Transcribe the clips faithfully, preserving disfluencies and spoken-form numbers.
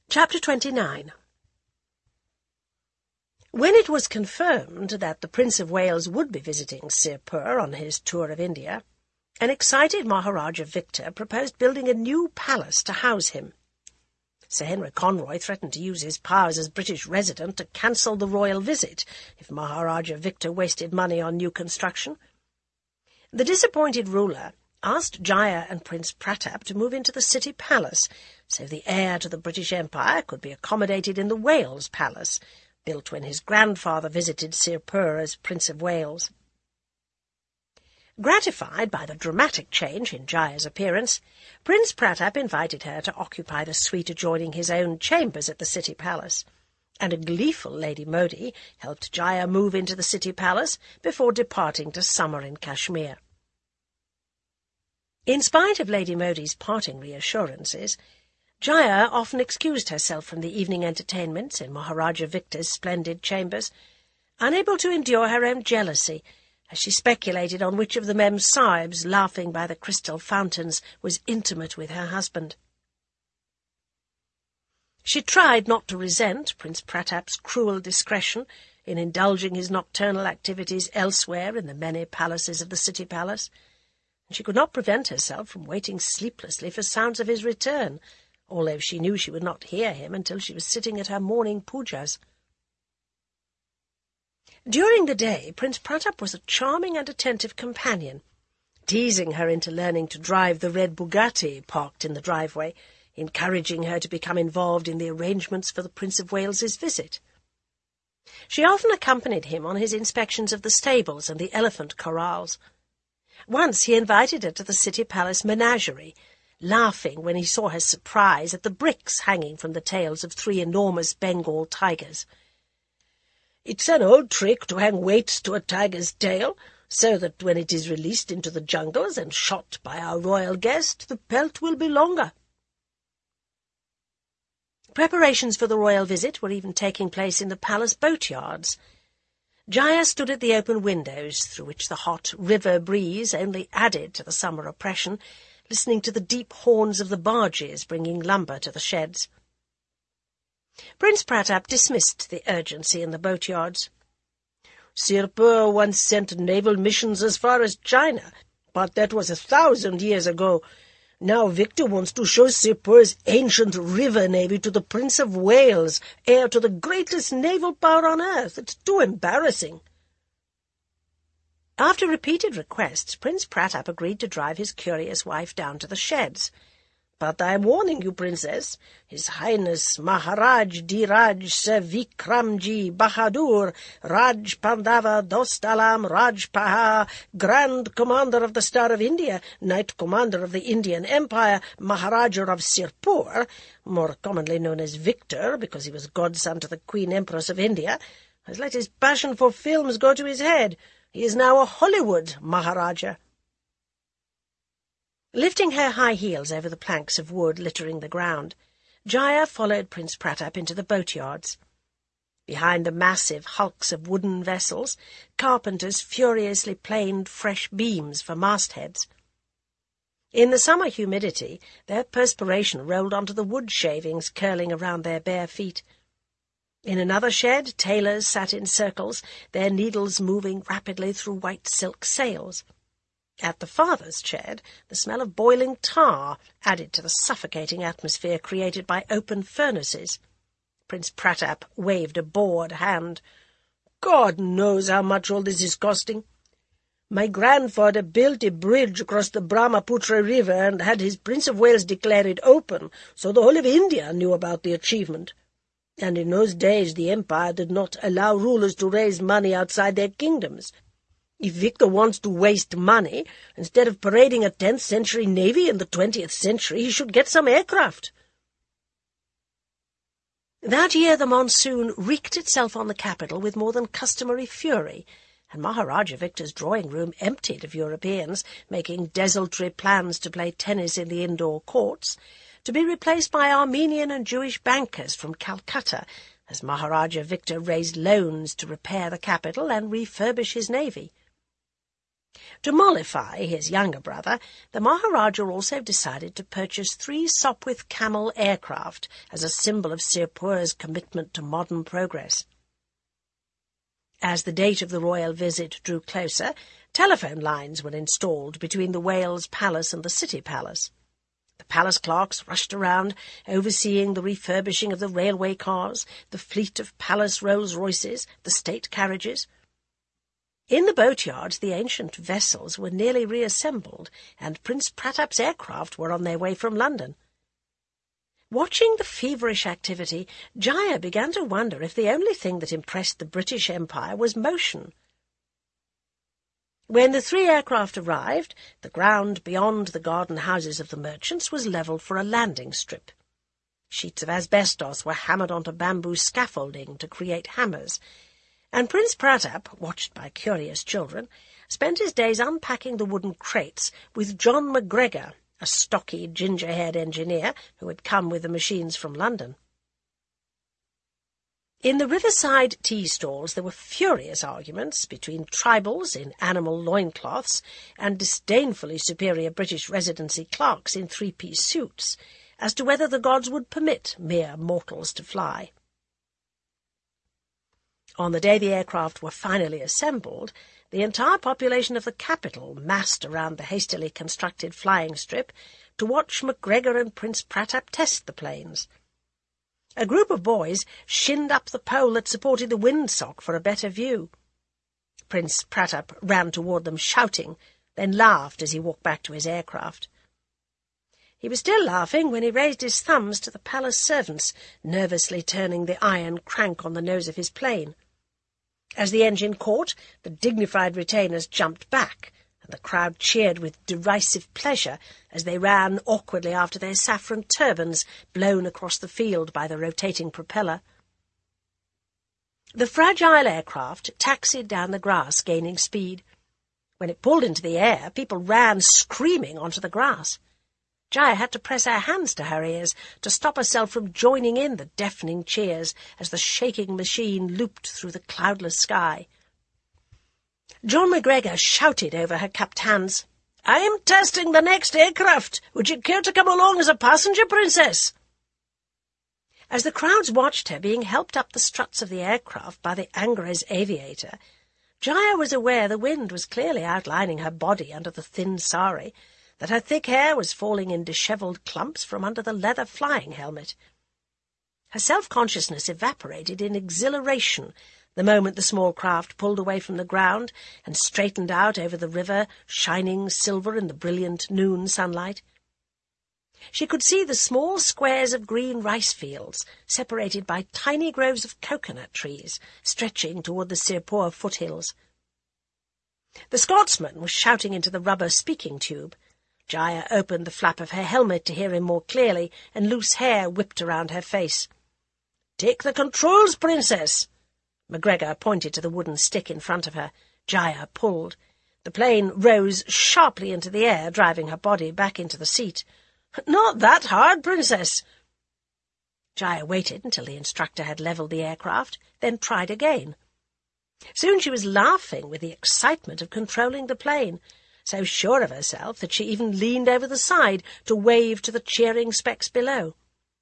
Chapter twenty-nine. When it was confirmed that the Prince of Wales would be visiting Sirpur on his tour of India, an excited Maharaja Victor proposed building a new palace to house him. Sir Henry Conroy threatened to use his powers as British resident to cancel the royal visit if Maharaja Victor wasted money on new construction. The disappointed ruler asked Jaya and Prince Pratap to move into the city palace, so the heir to the British Empire could be accommodated in the Wales Palace, built when his grandfather visited Sirpur as Prince of Wales. Gratified by the dramatic change in Jaya's appearance, Prince Pratap invited her to occupy the suite adjoining his own chambers at the city palace, and a gleeful Lady Modi helped Jaya move into the city palace before departing to summer in Kashmir. In spite of Lady Modi's parting reassurances, Jaya often excused herself from the evening entertainments in Maharaja Victor's splendid chambers, unable to endure her own jealousy, as she speculated on which of the Mem Sahibs laughing by the crystal fountains was intimate with her husband. She tried not to resent Prince Pratap's cruel discretion in indulging his nocturnal activities elsewhere in the many palaces of the city palace, and she could not prevent herself from waiting sleeplessly for sounds of his return, although she knew she would not hear him until she was sitting at her morning pujas. During the day, Prince Pratap was a charming and attentive companion, teasing her into learning to drive the red Bugatti parked in the driveway, encouraging her to become involved in the arrangements for the Prince of Wales's visit. She often accompanied him on his inspections of the stables and the elephant corrals. Once he invited her to the city palace menagerie, laughing when he saw her surprise at the bricks hanging from the tails of three enormous Bengal tigers. "It's an old trick to hang weights to a tiger's tail, so that when it is released into the jungles and shot by our royal guest, the pelt will be longer." Preparations for the royal visit were even taking place in the palace boatyards. Jaya stood at the open windows, through which the hot river breeze only added to the summer oppression, listening to the deep horns of the barges bringing lumber to the sheds. Prince Pratap dismissed the urgency in the boatyards. "Sirpur once sent naval missions as far as China, but that was a thousand years ago. Now Victor wants to show Sirpur's ancient river navy to the Prince of Wales, heir to the greatest naval power on earth. It's too embarrassing." After repeated requests, Prince Pratap agreed to drive his curious wife down to the sheds. "But I am warning you, Princess, His Highness Maharaj Dhiraj Sir Vikramji Bahadur, Raj Pandava Dostalam Rajpaha, Grand Commander of the Star of India, Knight Commander of the Indian Empire, Maharaja of Sirpur, more commonly known as Victor because he was godson to the Queen Empress of India, has let his passion for films go to his head. He is now a Hollywood Maharaja." Lifting her high heels over the planks of wood littering the ground, Jaya followed Prince Pratap into the boatyards. Behind the massive hulks of wooden vessels, carpenters furiously planed fresh beams for mastheads. In the summer humidity, their perspiration rolled onto the wood shavings curling around their bare feet. In another shed, tailors sat in circles, their needles moving rapidly through white silk sails. At the farthest shed, the smell of boiling tar added to the suffocating atmosphere created by open furnaces. Prince Pratap waved a bored hand. "God knows how much all this is costing. My grandfather built a bridge across the Brahmaputra River and had his Prince of Wales declare it open, so the whole of India knew about the achievement. And in those days the empire did not allow rulers to raise money outside their kingdoms. If Victor wants to waste money, instead of parading a tenth century navy in the twentieth century, he should get some aircraft." That year the monsoon wreaked itself on the capital with more than customary fury, and Maharaja Victor's drawing-room emptied of Europeans, making desultory plans to play tennis in the indoor courts, to be replaced by Armenian and Jewish bankers from Calcutta, as Maharaja Victor raised loans to repair the capital and refurbish his navy. To mollify his younger brother, the Maharaja also decided to purchase three Sopwith Camel aircraft as a symbol of Sirpur's commitment to modern progress. As the date of the royal visit drew closer, telephone lines were installed between the Wales Palace and the City Palace. The palace clerks rushed around, overseeing the refurbishing of the railway cars, the fleet of palace Rolls-Royces, the state carriages. In the boatyards, the ancient vessels were nearly reassembled, and Prince Pratap's aircraft were on their way from London. Watching the feverish activity, Jaya began to wonder if the only thing that impressed the British Empire was motion. When the three aircraft arrived, the ground beyond the garden houses of the merchants was levelled for a landing strip. Sheets of asbestos were hammered onto bamboo scaffolding to create hammers, and Prince Pratap, watched by curious children, spent his days unpacking the wooden crates with John McGregor, a stocky, ginger-haired engineer who had come with the machines from London. In the riverside tea stalls there were furious arguments between tribals in animal loincloths and disdainfully superior British Residency clerks in three-piece suits as to whether the gods would permit mere mortals to fly. On the day the aircraft were finally assembled, the entire population of the capital massed around the hastily constructed flying strip to watch MacGregor and Prince Pratap test the planes. A group of boys shinned up the pole that supported the windsock for a better view. Prince Pratap ran toward them shouting, then laughed as he walked back to his aircraft. He was still laughing when he raised his thumbs to the palace servants, nervously turning the iron crank on the nose of his plane. As the engine caught, the dignified retainers jumped back, and the crowd cheered with derisive pleasure as they ran awkwardly after their saffron turbans blown across the field by the rotating propeller. The fragile aircraft taxied down the grass, gaining speed. When it pulled into the air, people ran screaming onto the grass. Jaya had to press her hands to her ears to stop herself from joining in the deafening cheers as the shaking machine looped through the cloudless sky. John McGregor shouted over her cupped hands, "I am testing the next aircraft. Would you care to come along as a passenger, Princess?" As the crowds watched her being helped up the struts of the aircraft by the Angres aviator, Jaya was aware the wind was clearly outlining her body under the thin sari, that her thick hair was falling in dishevelled clumps from under the leather flying helmet. Her self-consciousness evaporated in exhilaration the moment the small craft pulled away from the ground and straightened out over the river, shining silver in the brilliant noon sunlight. She could see the small squares of green rice fields, separated by tiny groves of coconut trees, stretching toward the Sirpur foothills. The Scotsman was shouting into the rubber speaking tube. Jaya opened the flap of her helmet to hear him more clearly, and loose hair whipped around her face. "Take the controls, Princess!" MacGregor pointed to the wooden stick in front of her. Jaya pulled. The plane rose sharply into the air, driving her body back into the seat. "Not that hard, Princess!" Jaya waited until the instructor had levelled the aircraft, then tried again. Soon she was laughing with the excitement of controlling the plane, so sure of herself that she even leaned over the side to wave to the cheering specks below.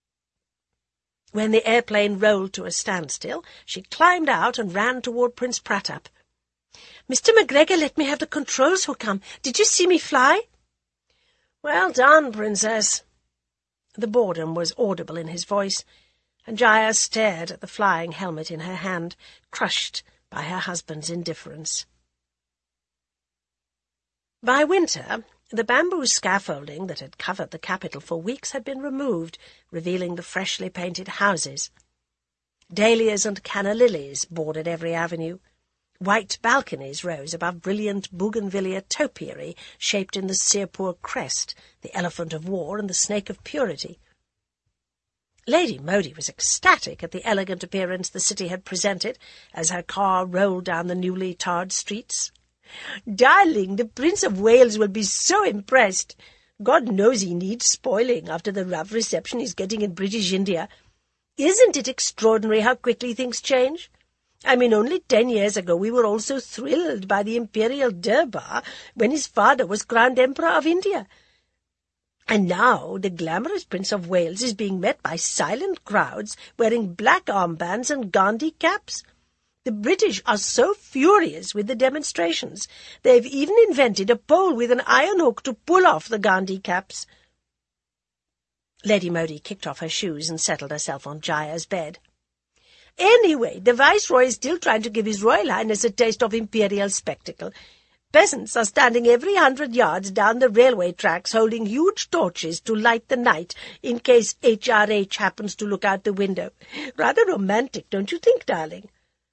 When the airplane rolled to a standstill, she climbed out and ran toward Prince Pratap. "Mister MacGregor let me have the controls, Hukam. Did you see me fly?" "Well done, Princess." The boredom was audible in his voice, and Jaya stared at the flying helmet in her hand, crushed by her husband's indifference. By winter, the bamboo scaffolding that had covered the capital for weeks had been removed, revealing the freshly painted houses. Dahlias and canna lilies bordered every avenue. White balconies rose above brilliant bougainvillea topiary shaped in the Sirpur crest, the elephant of war and the snake of purity. Lady Modi was ecstatic at the elegant appearance the city had presented as her car rolled down the newly tarred streets. "Darling, the Prince of Wales will be so impressed. God knows he needs spoiling after the rough reception he's getting in British India. Isn't it extraordinary how quickly things change? I mean, only ten years ago we were all so thrilled by the imperial Durbar when his father was crowned Emperor of India. And now the glamorous Prince of Wales is being met by silent crowds wearing black armbands and Gandhi caps. The British are so furious with the demonstrations, they've even invented a pole with an iron hook to pull off the Gandhi caps. Lady Modi kicked off her shoes and settled herself on Jaya's bed. Anyway, the Viceroy is still trying to give His Royal Highness a taste of imperial spectacle. Peasants are standing every hundred yards down the railway tracks holding huge torches to light the night in case H R H happens to look out the window. Rather romantic, don't you think, darling?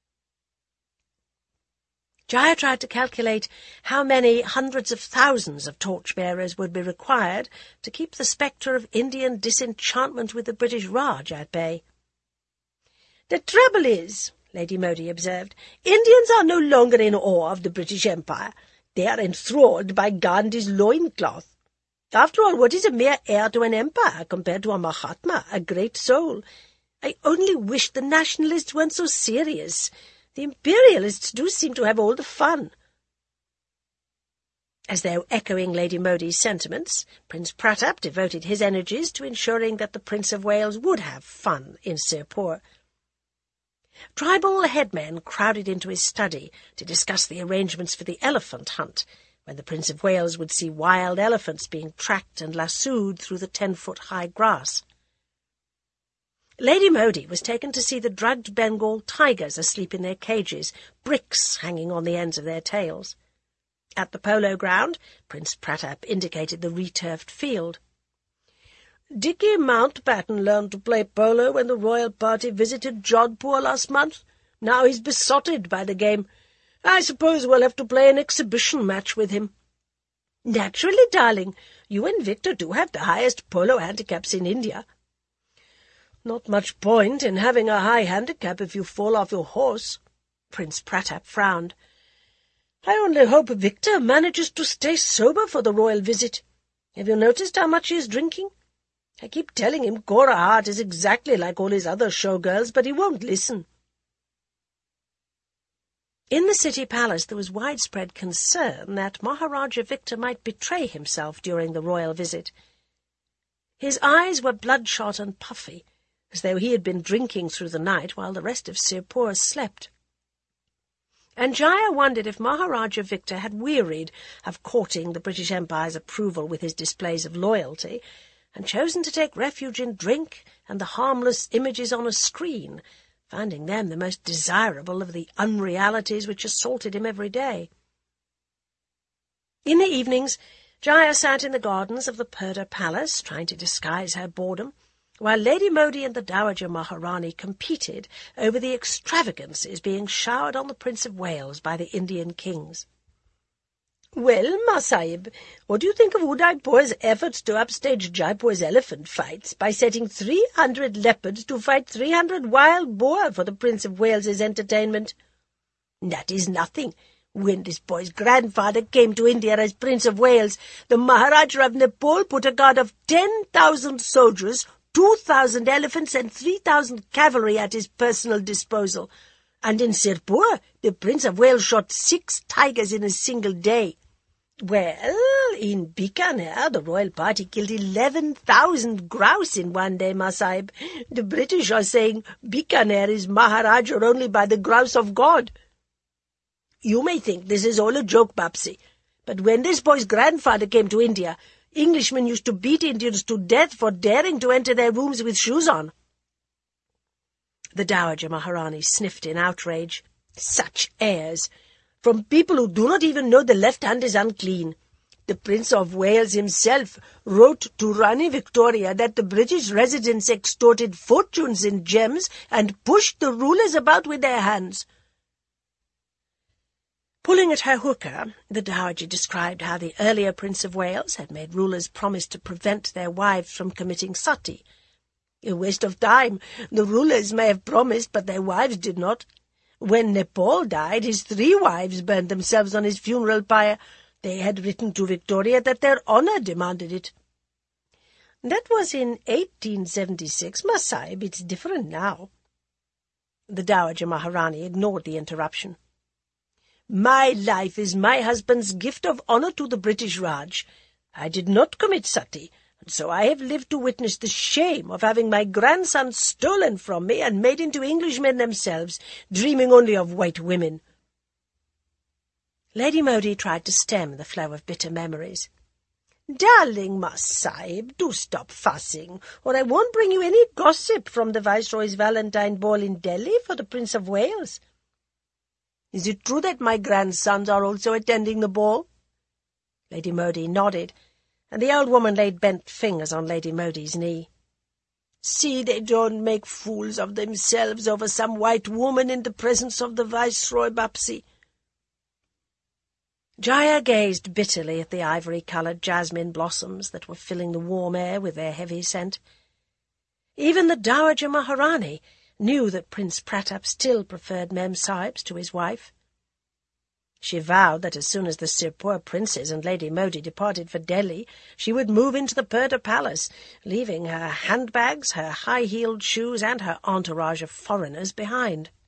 Jaya tried to calculate how many hundreds of thousands of torchbearers would be required to keep the spectre of Indian disenchantment with the British Raj at bay. The trouble is, Lady Modi observed, Indians are no longer in awe of the British Empire. They are enthralled by Gandhi's loincloth. After all, what is a mere heir to an empire compared to a Mahatma, a great soul? I only wish the nationalists weren't so serious. The imperialists do seem to have all the fun. As though echoing Lady Modi's sentiments, Prince Pratap devoted his energies to ensuring that the Prince of Wales would have fun in Sirpur. Tribal headmen crowded into his study to discuss the arrangements for the elephant hunt, when the Prince of Wales would see wild elephants being tracked and lassoed through the ten-foot-high grass. Lady Modi was taken to see the drugged Bengal tigers asleep in their cages, bricks hanging on the ends of their tails. At the polo ground, Prince Pratap indicated the returfed field. Dickie Mountbatten learned to play polo when the royal party visited Jodhpur last month. Now he's besotted by the game. I suppose we'll have to play an exhibition match with him. Naturally, darling. You and Victor do have the highest polo handicaps in India. Not much point in having a high handicap if you fall off your horse. Prince Pratap frowned. I only hope Victor manages to stay sober for the royal visit. Have you noticed how much he is drinking? I keep telling him Cora Hart is exactly like all his other showgirls, but he won't listen. In the city palace there was widespread concern that Maharaja Victor might betray himself during the royal visit. His eyes were bloodshot and puffy, as though he had been drinking through the night while the rest of Sirpur slept. And Jaya wondered if Maharaja Victor had wearied of courting the British Empire's approval with his displays of loyalty, and chosen to take refuge in drink and the harmless images on a screen, finding them the most desirable of the unrealities which assaulted him every day. In the evenings, Jaya sat in the gardens of the Purdah Palace, trying to disguise her boredom, while Lady Modi and the Dowager Maharani competed over the extravagances being showered on the Prince of Wales by the Indian kings. Well, Masahib, what do you think of Udaipur's efforts to upstage Jaipur's elephant fights by setting three hundred leopards to fight three hundred wild boar for the Prince of Wales's entertainment? That is nothing. When this boy's grandfather came to India as Prince of Wales, the Maharaja of Nepal put a guard of ten thousand soldiers, two thousand elephants and three thousand cavalry at his personal disposal. And in Sirpur, the Prince of Wales shot six tigers in a single day. Well, in Bikaner, the royal party killed eleven thousand grouse in one day, Masahib. The British are saying Bikaner is Maharaja only by the grouse of God. You may think this is all a joke, Bapsi, but when this boy's grandfather came to India, Englishmen used to beat Indians to death for daring to enter their rooms with shoes on. The Dowager Maharani sniffed in outrage. Such airs! From people who do not even know the left hand is unclean. The Prince of Wales himself wrote to Rani Victoria that the British residents extorted fortunes in gems and pushed the rulers about with their hands. Pulling at her hookah, the Dowager described how the earlier Prince of Wales had made rulers promise to prevent their wives from committing sati. A waste of time. The rulers may have promised, but their wives did not. When Nepal died, his three wives burned themselves on his funeral pyre. They had written to Victoria that their honour demanded it. That was in eighteen seventy-six, Masahib. It's different now. The Dowager Maharani ignored the interruption. "My life is my husband's gift of honour to the British Raj. I did not commit sati, and so I have lived to witness the shame of having my grandson stolen from me and made into Englishmen themselves, dreaming only of white women." Lady Modi tried to stem the flow of bitter memories. "Darling Mas Sahib, do stop fussing, or I won't bring you any gossip from the Viceroy's Valentine ball in Delhi for the Prince of Wales. Is it true that my grandsons are also attending the ball?" Lady Modi nodded, and the old woman laid bent fingers on Lady Modi's knee. "See they don't make fools of themselves over some white woman in the presence of the Viceroy, Bapsi." Jaya gazed bitterly at the ivory-coloured jasmine blossoms that were filling the warm air with their heavy scent. Even the Dowager Maharani knew that Prince Pratap still preferred Mem Sahibs to his wife. She vowed that as soon as the Sirpur princes and Lady Modi departed for Delhi, she would move into the Purdah Palace, leaving her handbags, her high-heeled shoes, and her entourage of foreigners behind.